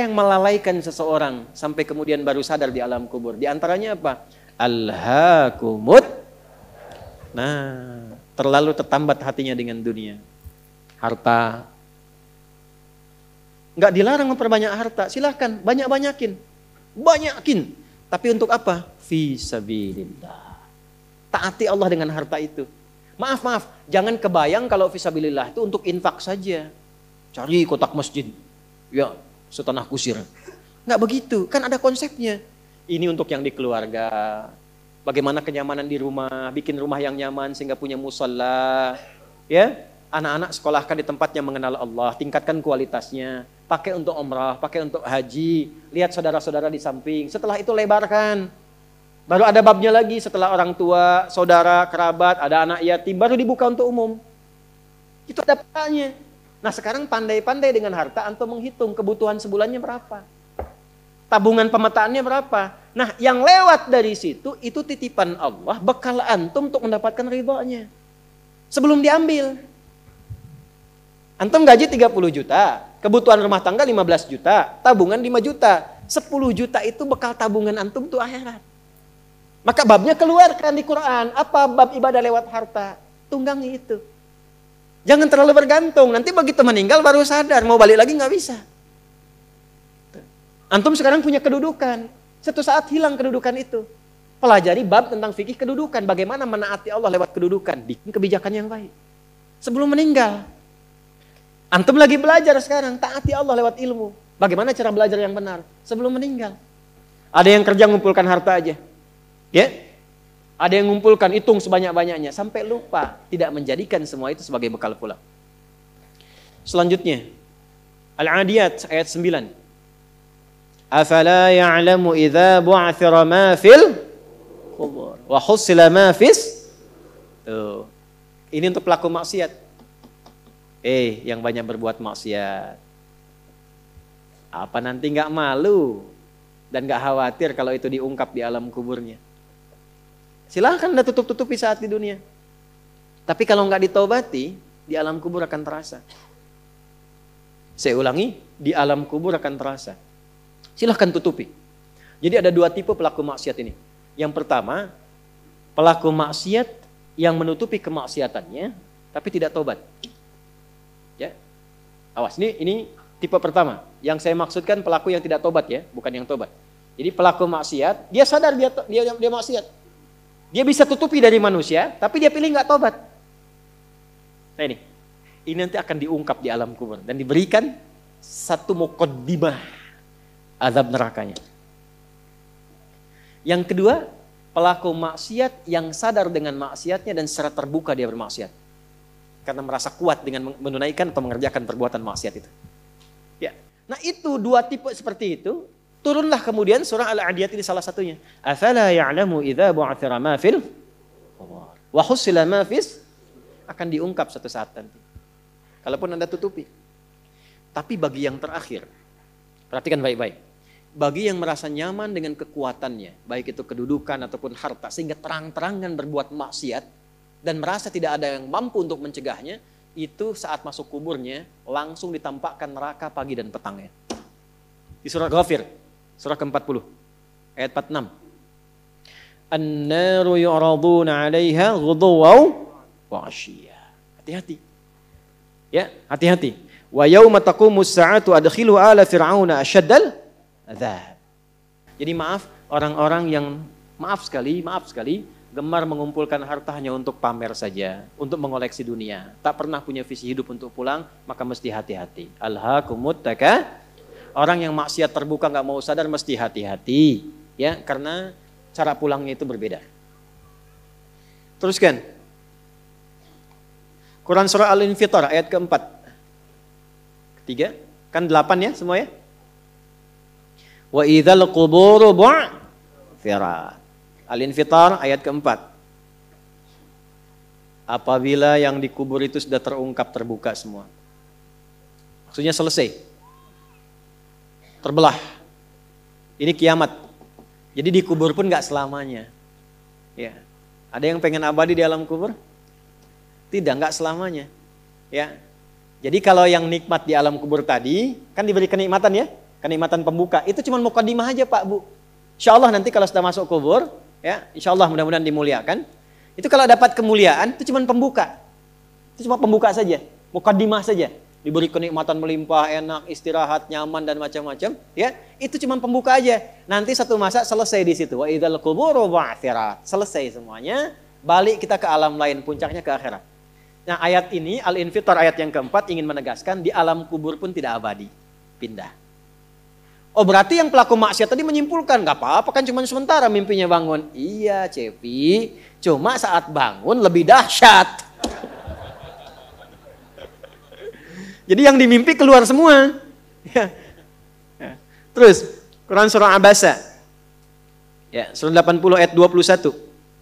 yang melalaikan seseorang sampai kemudian baru sadar di alam kubur? Di antaranya apa? Alhaakumut. Nah, terlalu tertambat hatinya dengan dunia. Harta. Enggak dilarang memperbanyak harta, silahkan banyakin. Tapi untuk apa? Fi sabilillah. Taati Allah dengan harta itu. Maaf, jangan kebayang kalau fi sabilillah itu untuk infak saja. Cari kotak masjid. Ya, setanah kusir. Enggak begitu, kan ada konsepnya. Ini untuk yang di keluarga. Bagaimana kenyamanan di rumah, bikin rumah yang nyaman sehingga punya musalla. Ya, anak-anak sekolahkan di tempat yang mengenal Allah, tingkatkan kualitasnya. Pakai untuk umrah, pakai untuk haji. Lihat saudara-saudara di samping. Setelah itu lebarkan. Baru ada babnya lagi setelah orang tua, saudara, kerabat, ada anak yatim, baru dibuka untuk umum. Itu ada petanya. Nah sekarang pandai-pandai dengan harta, antum menghitung kebutuhan sebulannya berapa. Tabungan pemetaannya berapa. Nah yang lewat dari situ, itu titipan Allah, bekal antum untuk mendapatkan ridhonya. Sebelum diambil. Antum gaji 30 juta, kebutuhan rumah tangga 15 juta, tabungan 5 juta. 10 juta itu bekal tabungan antum tuh akhirat. Maka babnya keluarkan di Quran. Apa bab ibadah lewat harta? Tunggangi itu. Jangan terlalu bergantung. Nanti begitu meninggal baru sadar. Mau balik lagi nggak bisa. Antum sekarang punya kedudukan. Suatu saat hilang kedudukan itu. Pelajari bab tentang fikih kedudukan. Bagaimana menaati Allah lewat kedudukan. Bikin kebijakan yang baik. Sebelum meninggal. Antum lagi belajar sekarang. Taati Allah lewat ilmu. Bagaimana cara belajar yang benar. Sebelum meninggal. Ada yang kerja ngumpulkan harta aja. Ya, ada yang ngumpulkan, hitung sebanyak-banyaknya sampai lupa, tidak menjadikan semua itu sebagai bekal pulang. Selanjutnya, Al-Adiyat ayat 9. Afala ya'lamu idza bu'athira ma fil qubur wa husila ma fis. Tuh. Ini untuk pelaku maksiat. Yang banyak berbuat maksiat. Apa nanti enggak malu dan enggak khawatir kalau itu diungkap di alam kuburnya? Silahkan Anda tutup-tutupi saat di dunia. Tapi kalau nggak ditobati, di alam kubur akan terasa. Saya ulangi, di alam kubur akan terasa. Silahkan tutupi. Jadi ada dua tipe pelaku maksiat ini. Yang pertama, pelaku maksiat yang menutupi kemaksiatannya, tapi tidak tobat. Ya, awas, ini tipe pertama. Yang saya maksudkan pelaku yang tidak tobat ya, bukan yang tobat. Jadi pelaku maksiat, dia sadar dia maksiat. Dia bisa tutupi dari manusia, tapi dia pilih nggak tobat. Nah ini nanti akan diungkap di alam kubur dan diberikan satu muqaddimah azab nerakanya. Yang kedua, pelaku maksiat yang sadar dengan maksiatnya dan secara terbuka dia bermaksiat. Karena merasa kuat dengan menunaikan atau mengerjakan perbuatan maksiat itu. Ya. Nah itu dua tipe seperti itu. Turunlah kemudian surah Al-Adiyat ini salah satunya. Afala ya'lamu idza bu'athira ma fil qubur wa husila ma fis, akan diungkap suatu saat nanti. Kalaupun Anda tutupi. Tapi bagi yang terakhir, perhatikan baik-baik. Bagi yang merasa nyaman dengan kekuatannya, baik itu kedudukan ataupun harta, sehingga terang-terangan berbuat maksiat dan merasa tidak ada yang mampu untuk mencegahnya, itu saat masuk kuburnya langsung ditampakkan neraka pagi dan petangnya. Di surah Ghafir surah ke-40 ayat 46. An-naru yu'raduna 'alaiha ghuduwan wa 'ashiyya. Hati-hati. Ya, hati-hati. Wa yauma taqumus sa'atu adkhilu ala fir'auna asyaddal adzab. Jadi maaf orang-orang yang maaf sekali gemar mengumpulkan harta hanya untuk pamer saja, untuk mengoleksi dunia, tak pernah punya visi hidup untuk pulang, maka mesti hati-hati. Alhaakumut takatsur. Orang yang maksiat terbuka nggak mau sadar mesti hati-hati, ya, karena cara pulangnya itu berbeda. Teruskan. Quran surah Al-Infitar ayat keempat. Ketiga, kan 8 ya semua ya. Wa idzal quburu bu'thirat. Al-Infitar ayat keempat. Apabila yang dikubur itu sudah terungkap, terbuka semua. Maksudnya selesai. Terbelah. Ini kiamat. Jadi dikubur pun nggak selamanya. Ya. Ada yang pengen abadi di alam kubur? Tidak, nggak selamanya. Ya. Jadi kalau yang nikmat di alam kubur tadi, kan diberi kenikmatan ya. kenikmatan pembuka. Itu cuma mukadimah aja Pak Bu. Insya Allah nanti kalau sudah masuk kubur, ya insya Allah mudah-mudahan dimuliakan. Itu kalau dapat kemuliaan, itu cuma pembuka. Itu cuma pembuka saja, mukadimah saja. Diberi kenikmatan melimpah, enak, istirahat, nyaman dan macam-macam, ya. Itu cuma pembuka aja. Nanti satu masa selesai di situ. Wa idzal quburu bu'tsirat. Selesai semuanya, balik kita ke alam lain, puncaknya ke akhirat. Nah, ayat ini Al-Infitar ayat yang keempat ingin menegaskan di alam kubur pun tidak abadi, pindah. Oh, berarti yang pelaku maksiat tadi menyimpulkan, gak apa-apa kan cuma sementara mimpinya bangun. Iya, Cepi, cuma saat bangun lebih dahsyat. Jadi yang dimimpi keluar semua. Ya. Ya. Terus, Quran surah Abasa. Ya, surah 80 ayat 21.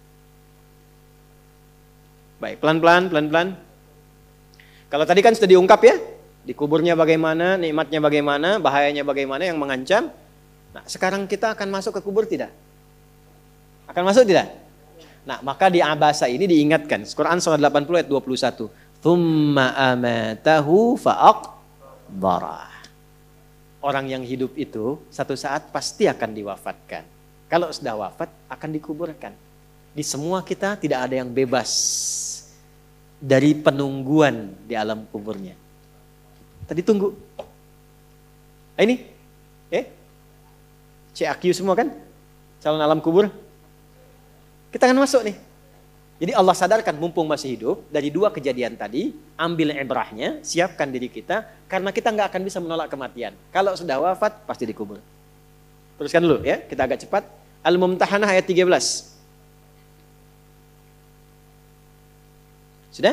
Baik, pelan-pelan. Kalau tadi kan sudah diungkap ya. Di kuburnya bagaimana, nikmatnya bagaimana, bahayanya bagaimana yang mengancam. Nah, sekarang kita akan masuk ke kubur tidak? Akan masuk tidak? Nah, maka di Abasa ini diingatkan. Quran surah 80 ayat 21. Thumma amatahu fa'aqbarah. Orang yang hidup itu satu saat pasti akan diwafatkan. Kalau sudah wafat akan dikuburkan. Di semua kita tidak ada yang bebas dari penungguan di alam kuburnya. Tadi tunggu. Ini, CAQ semua kan? Calon alam kubur. Kita akan masuk nih. Jadi Allah sadarkan mumpung masih hidup, dari dua kejadian tadi, ambil ibrahnya, siapkan diri kita, karena kita nggak akan bisa menolak kematian. Kalau sudah wafat, pasti dikubur. Teruskan dulu ya, kita agak cepat. Al-Mumtahanah ayat 13. Sudah?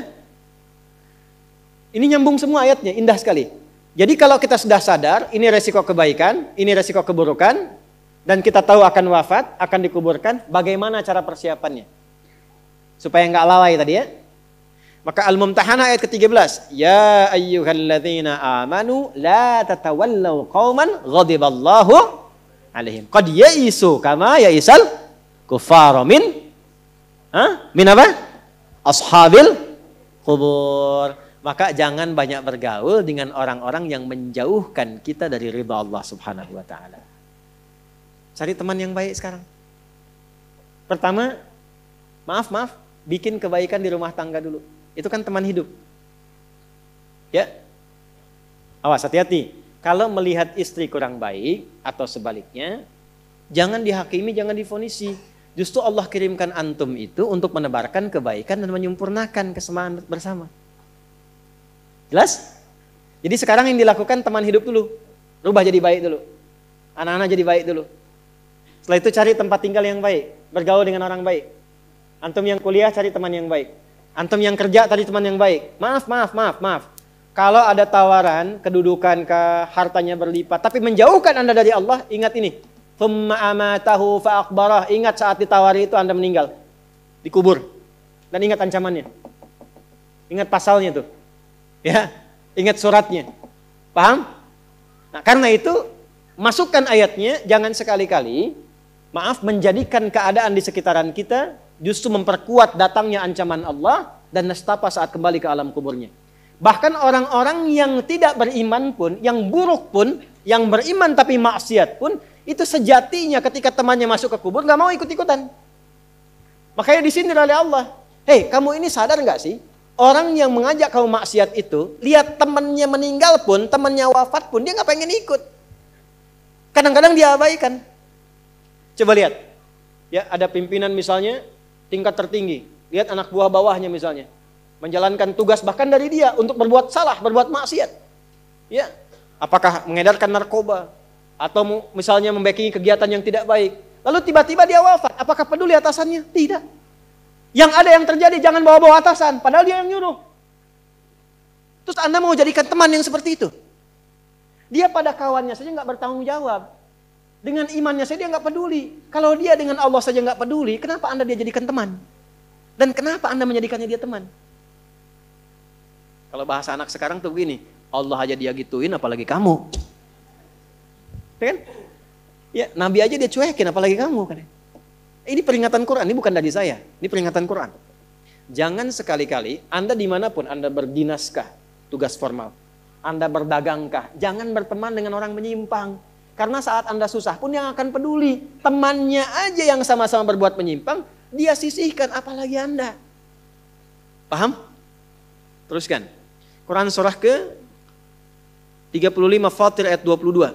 Ini nyambung semua ayatnya, indah sekali. Jadi kalau kita sudah sadar, ini resiko kebaikan, ini resiko keburukan, dan kita tahu akan wafat, akan dikuburkan, bagaimana cara persiapannya? Supaya nggak lalai tadi ya. Maka Al-Mumtahanah ayat ke-13. Ya ayyuhalladzina amanu la tatawallaw qauman ghadiballahu alaihim. Qad ya'isu kama ya'isal kuffara min apa? Ashabil kubur. Maka jangan banyak bergaul dengan orang-orang yang menjauhkan kita dari ridha Allah Subhanahu wa taala. Cari teman yang baik sekarang. Pertama, maaf, bikin kebaikan di rumah tangga dulu. Itu kan teman hidup. Ya. Awas, hati-hati. Kalau melihat istri kurang baik atau sebaliknya, jangan dihakimi, jangan difonisi. Justru Allah kirimkan antum itu untuk menebarkan kebaikan dan menyempurnakan kesemaan bersama. Jelas? Jadi sekarang yang dilakukan teman hidup dulu. Rubah jadi baik dulu. Anak-anak jadi baik dulu. Setelah itu cari tempat tinggal yang baik. Bergaul dengan orang baik. Antum yang kuliah cari teman yang baik. Antum yang kerja cari teman yang baik. Maaf. Kalau ada tawaran, kedudukan, hartanya berlipat, tapi menjauhkan Anda dari Allah, ingat ini. Thumma amatahu fa'aqbarah. Ingat saat ditawari itu Anda meninggal. Dikubur. Dan ingat ancamannya. Ingat pasalnya tuh. Ya, ingat suratnya. Paham? Nah, karena itu masukkan ayatnya, jangan sekali-kali menjadikan keadaan di sekitaran kita justru memperkuat datangnya ancaman Allah dan nestapa saat kembali ke alam kuburnya. Bahkan orang-orang yang tidak beriman pun, yang buruk pun, yang beriman tapi maksiat pun, itu sejatinya ketika temannya masuk ke kubur nggak mau ikut-ikutan. Makanya disindir oleh Allah. Hei, kamu ini sadar nggak sih? Orang yang mengajak kamu maksiat itu, lihat temannya meninggal pun, temannya wafat pun, dia nggak pengen ikut. Kadang-kadang dia abaikan. Coba lihat, ya ada pimpinan misalnya tingkat tertinggi, lihat anak buah bawahnya misalnya, menjalankan tugas bahkan dari dia untuk berbuat salah, berbuat maksiat. Ya, apakah mengedarkan narkoba atau misalnya membackingi kegiatan yang tidak baik. Lalu tiba-tiba dia wafat, apakah peduli atasannya? Tidak. Yang ada yang terjadi jangan bawa-bawa atasan, padahal dia yang nyuruh. Terus Anda mau jadikan teman yang seperti itu? Dia pada kawannya saja nggak bertanggung jawab. Dengan imannya saja dia nggak peduli. Kalau dia dengan Allah saja nggak peduli, kenapa Anda dia jadikan teman? Dan kenapa Anda menjadikannya dia teman? Kalau bahasa anak sekarang tuh begini, Allah aja dia gituin, apalagi kamu. Ya kan? Ya, Nabi aja dia cuekin, apalagi kamu kan? Ini peringatan Quran, ini bukan dari saya. Ini peringatan Quran. Jangan sekali-kali, Anda dimanapun, Anda berdinaskah, tugas formal. Anda berdagangkah, jangan berteman dengan orang menyimpang. Karena saat Anda susah pun yang akan peduli. Temannya aja yang sama-sama berbuat menyimpang, dia sisihkan, apalagi Anda. Paham? Teruskan. Quran surah ke 35 Fatir ayat 22.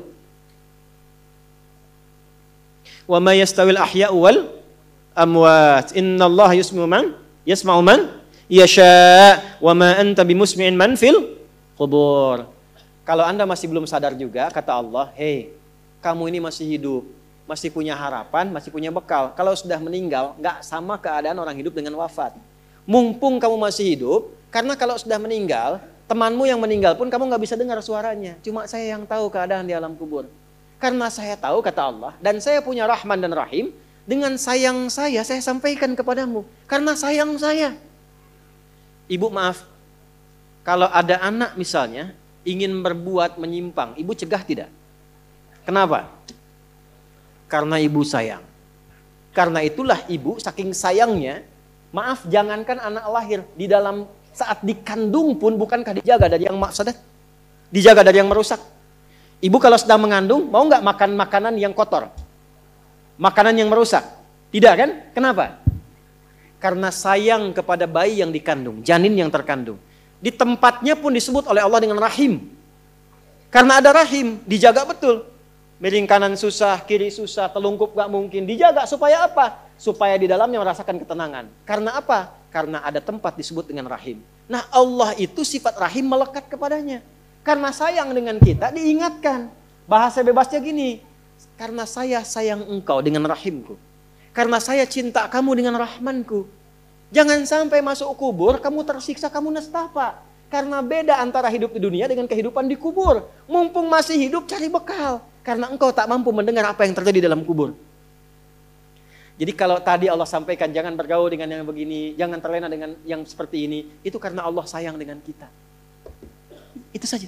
Wa ma yastawil ahya'u wal amwat. Innallaha yasma'u man yasha' wa ma anta bimusmi'in man fil qubur. Kalau Anda masih belum sadar juga, kata Allah, hei, kamu ini masih hidup, masih punya harapan, masih punya bekal. Kalau sudah meninggal, nggak sama keadaan orang hidup dengan wafat. Mumpung kamu masih hidup, karena kalau sudah meninggal, temanmu yang meninggal pun kamu nggak bisa dengar suaranya. Cuma saya yang tahu keadaan di alam kubur. Karena saya tahu, kata Allah, dan saya punya Rahman dan Rahim, dengan sayang saya sampaikan kepadamu. Karena sayang saya. Ibu maaf, kalau ada anak misalnya, ingin berbuat menyimpang, ibu cegah tidak? Kenapa? Karena ibu sayang. Karena itulah ibu saking sayangnya, maaf, jangankan anak lahir, di dalam saat dikandung pun bukankah dijaga dari yang mafsadat? Dijaga dari yang merusak. Ibu kalau sedang mengandung, mau nggak makan makanan yang kotor? Makanan yang merusak? Tidak kan? Kenapa? Karena sayang kepada bayi yang dikandung, janin yang terkandung. Di tempatnya pun disebut oleh Allah dengan rahim. Karena ada rahim, dijaga betul. Miring kanan susah, kiri susah, telungkup gak mungkin. Dijaga supaya apa? Supaya di dalamnya merasakan ketenangan. Karena apa? Karena ada tempat disebut dengan rahim. Nah, Allah itu sifat rahim melekat kepadanya. Karena sayang dengan kita diingatkan. Bahasa bebasnya gini, karena saya sayang engkau dengan rahimku. Karena saya cinta kamu dengan rahmanku. Jangan sampai masuk kubur, kamu tersiksa, kamu nestapa. Karena beda antara hidup di dunia dengan kehidupan di kubur. Mumpung masih hidup, cari bekal. Karena engkau tak mampu mendengar apa yang terjadi dalam kubur. Jadi kalau tadi Allah sampaikan, jangan bergaul dengan yang begini, jangan terlena dengan yang seperti ini. Itu karena Allah sayang dengan kita. Itu saja.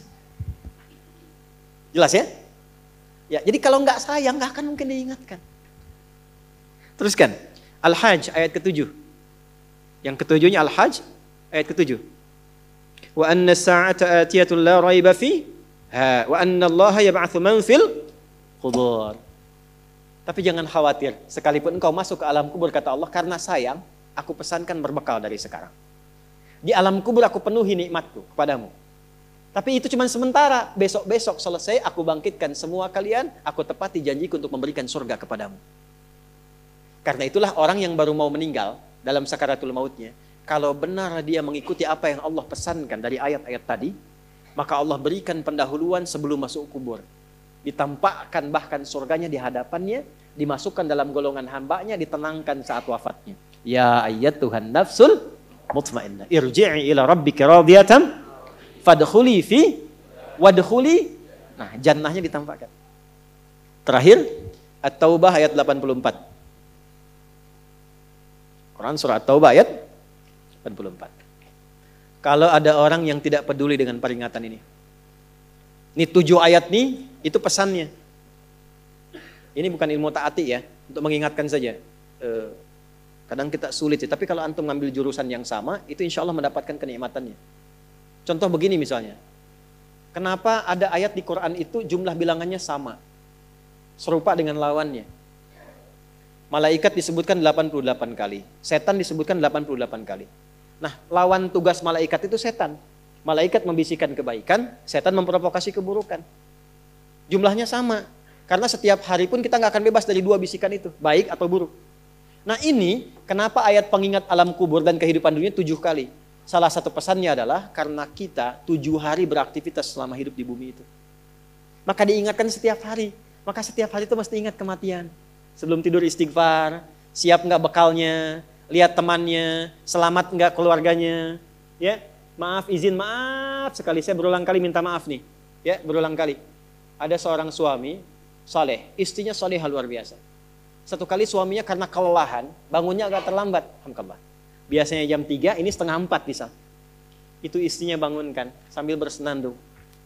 Jelas ya? Ya, jadi kalau nggak sayang, nggak akan mungkin diingatkan. Teruskan. Al-Hajj ayat ke-7. Yang ketujuhnya Al-Hajj ayat ke-7. Wa anna as-sa'ata atiyatun la raiba fiha wa anna Allaha yab'atsu man fil qubur. Tapi jangan khawatir, sekalipun engkau masuk ke alam kubur, kata Allah, karena sayang, aku pesankan berbekal dari sekarang. Di alam kubur aku penuhi nikmatku kepadamu. Tapi itu cuma sementara, besok-besok selesai aku bangkitkan semua kalian, aku tepati janjiku untuk memberikan surga kepadamu. Karena itulah orang yang baru mau meninggal dalam sakaratul mautnya, kalau benar dia mengikuti apa yang Allah pesankan dari ayat-ayat tadi, maka Allah berikan pendahuluan sebelum masuk kubur. Ditampakkan bahkan surganya di hadapannya, dimasukkan dalam golongan hambanya, ditenangkan saat wafatnya. Ya ayyatuhan nafsul mutmainnah, irji'i ila rabbika radiyatan fadkhuli fi wadkhuli. Nah, jannahnya ditampakkan. Terakhir, At-Taubah ayat 84. Quran surah At-Taubah ayat 84. Kalau ada orang yang tidak peduli dengan peringatan ini. Ini 7 ayat nih, itu pesannya. Ini bukan ilmu ta'ati ya, untuk mengingatkan saja. Kadang kita sulit sih, tapi kalau antum ngambil jurusan yang sama, itu insya Allah mendapatkan kenikmatannya. Contoh begini misalnya. Kenapa ada ayat di Quran itu jumlah bilangannya sama? Serupa dengan lawannya. Malaikat disebutkan 88 kali. Setan disebutkan 88 kali. Nah, lawan tugas malaikat itu setan. Malaikat membisikkan kebaikan, setan memprovokasi keburukan. Jumlahnya sama. Karena setiap hari pun kita nggak akan bebas dari 2 bisikan itu, baik atau buruk. Nah ini, kenapa ayat pengingat alam kubur dan kehidupan dunia 7 kali? Salah satu pesannya adalah karena kita 7 hari beraktivitas selama hidup di bumi itu. Maka diingatkan setiap hari. Maka setiap hari itu mesti ingat kematian. Sebelum tidur istighfar, siap nggak bekalnya, lihat temannya, selamat nggak keluarganya, ya maaf sekali, saya berulang kali minta maaf nih, ya berulang kali. Ada seorang suami saleh, istrinya salehah luar biasa. Satu kali suaminya karena kelelahan, bangunnya agak terlambat, alhamdulillah. Biasanya jam 3, ini setengah 4 bisa. Itu istrinya bangunkan sambil bersenandung.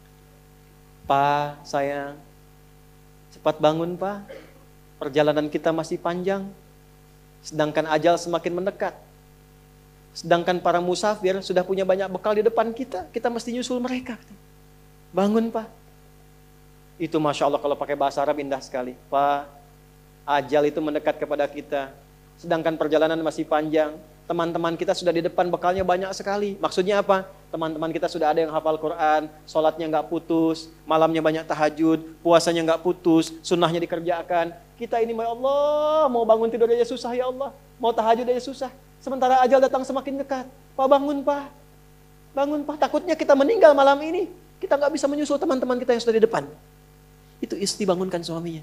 Pak, sayang, cepat bangun Pak. Perjalanan kita masih panjang, sedangkan ajal semakin mendekat. Sedangkan para musafir sudah punya banyak bekal di depan kita, kita mesti nyusul mereka. Bangun Pak. Itu Masya Allah kalau pakai bahasa Arab indah sekali. Pak, ajal itu mendekat kepada kita. Sedangkan perjalanan masih panjang. Teman-teman kita sudah di depan, bekalnya banyak sekali. Maksudnya apa? Teman-teman kita sudah ada yang hafal Quran, sholatnya nggak putus, malamnya banyak tahajud, puasanya nggak putus, sunnahnya dikerjakan. Kita ini, ya Allah, mau bangun tidur aja susah ya Allah. Mau tahajud aja susah. Sementara ajal datang semakin dekat. Pak, bangun Pak. Bangun Pak, takutnya kita meninggal malam ini. Kita nggak bisa menyusul teman-teman kita yang sudah di depan. Itu istri bangunkan suaminya.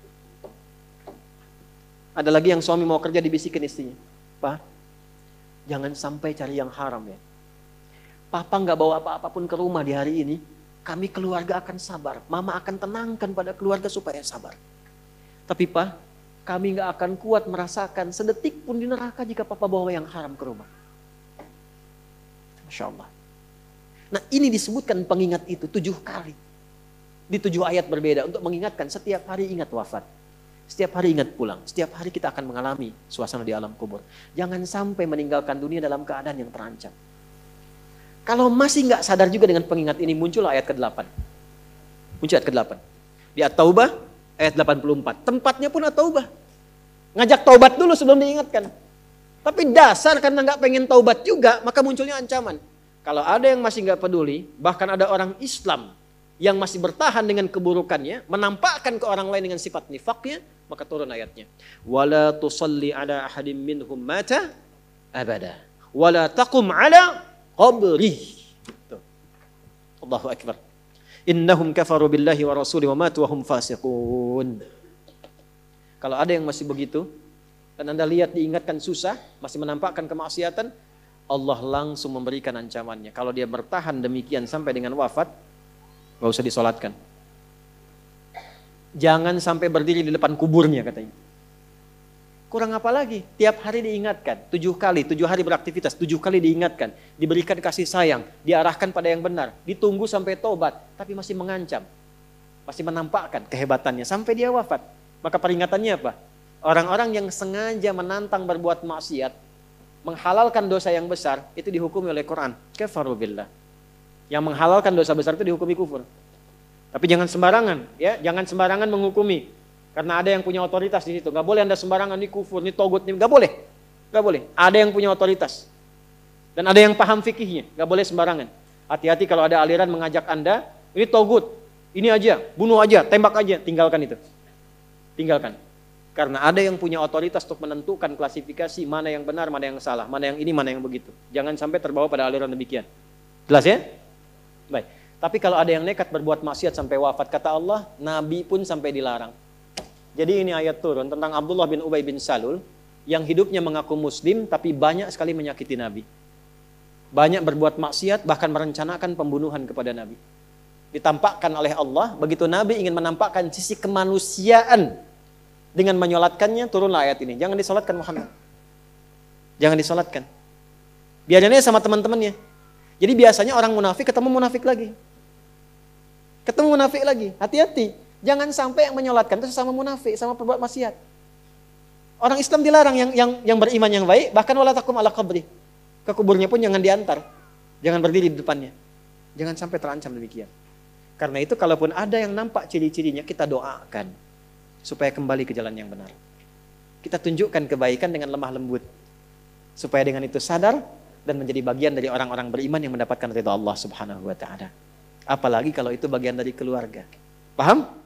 Ada lagi yang suami mau kerja dibisikin istrinya. Pak, jangan sampai cari yang haram ya. Papa nggak bawa apa-apapun ke rumah di hari ini. Kami keluarga akan sabar. Mama akan tenangkan pada keluarga supaya sabar. Tapi Pak, kami nggak akan kuat merasakan sedetik pun di neraka jika Papa bawa yang haram ke rumah. Masya Allah. Nah ini disebutkan pengingat itu 7 kali. Di 7 ayat berbeda untuk mengingatkan setiap hari ingat wafat. Setiap hari ingat pulang. Setiap hari kita akan mengalami suasana di alam kubur. Jangan sampai meninggalkan dunia dalam keadaan yang terancam. Kalau masih nggak sadar juga dengan pengingat ini, muncul ayat ke-8. Muncul ayat ke-8. Di At-Taubah ayat 84. Tempatnya pun At-Taubah. Ngajak taubat dulu sebelum diingatkan. Tapi dasar karena nggak pengen taubat juga, maka munculnya ancaman. Kalau ada yang masih nggak peduli, bahkan ada orang Islam yang masih bertahan dengan keburukannya, menampakkan ke orang lain dengan sifat nifaknya, maka turun ayatnya. Wala tusalli ala ahadim minhum mata abada. Wala taqum ala qabri. Allahu akbar. Innahum kafaru billahi wa rasuli wa matu wa hum fasiqun. Kalau ada yang masih begitu, dan Anda lihat diingatkan susah, masih menampakkan kemaksiatan, Allah langsung memberikan ancamannya. Kalau dia bertahan demikian sampai dengan wafat, gak usah disolatkan. Jangan sampai berdiri di depan kuburnya katanya. Kurang apa lagi? Tiap hari diingatkan, 7 kali, 7 hari beraktivitas, 7 kali diingatkan, diberikan kasih sayang, diarahkan pada yang benar, ditunggu sampai tobat, tapi masih mengancam, masih menampakkan kehebatannya sampai dia wafat. Maka peringatannya apa? Orang-orang yang sengaja menantang berbuat maksiat, menghalalkan dosa yang besar, itu dihukumi oleh Quran. Kafaru billah. Yang menghalalkan dosa besar itu dihukumi kufur. Tapi jangan sembarangan, ya, jangan sembarangan menghukumi. Karena ada yang punya otoritas di situ. Gak boleh Anda sembarangan, ini kufur, ini togut, ini gak boleh. Gak boleh. Ada yang punya otoritas. Dan ada yang paham fikihnya. Gak boleh sembarangan. Hati-hati kalau ada aliran mengajak Anda, ini togut, ini aja, bunuh aja, tembak aja. Tinggalkan itu. Tinggalkan. Karena ada yang punya otoritas untuk menentukan klasifikasi mana yang benar, mana yang salah, mana yang ini, mana yang begitu. Jangan sampai terbawa pada aliran demikian. Jelas ya? Baik. Tapi kalau ada yang nekat berbuat maksiat sampai wafat, kata Allah, Nabi pun sampai dilarang. Jadi ini ayat turun tentang Abdullah bin Ubay bin Salul yang hidupnya mengaku muslim tapi banyak sekali menyakiti Nabi. Banyak berbuat maksiat, bahkan merencanakan pembunuhan kepada Nabi. Ditampakkan oleh Allah, begitu Nabi ingin menampakkan sisi kemanusiaan dengan menyolatkannya, turunlah ayat ini. Jangan disolatkan Muhammad. Jangan disolatkan. Biarnya sama teman-temannya. Jadi biasanya orang munafik ketemu munafik lagi. Ketemu munafik lagi. Hati-hati. Jangan sampai yang menyolatkan itu sesama munafik, sama perbuat maksiat. Orang Islam dilarang yang beriman yang baik, bahkan wala takum ala qabri. Ke kuburnya pun jangan diantar. Jangan berdiri di depannya. Jangan sampai terancam demikian. Karena itu kalaupun ada yang nampak ciri-cirinya, kita doakan supaya kembali ke jalan yang benar. Kita tunjukkan kebaikan dengan lemah lembut. Supaya dengan itu sadar dan menjadi bagian dari orang-orang beriman yang mendapatkan ridha Allah Subhanahu wa taala. Apalagi kalau itu bagian dari keluarga. Paham?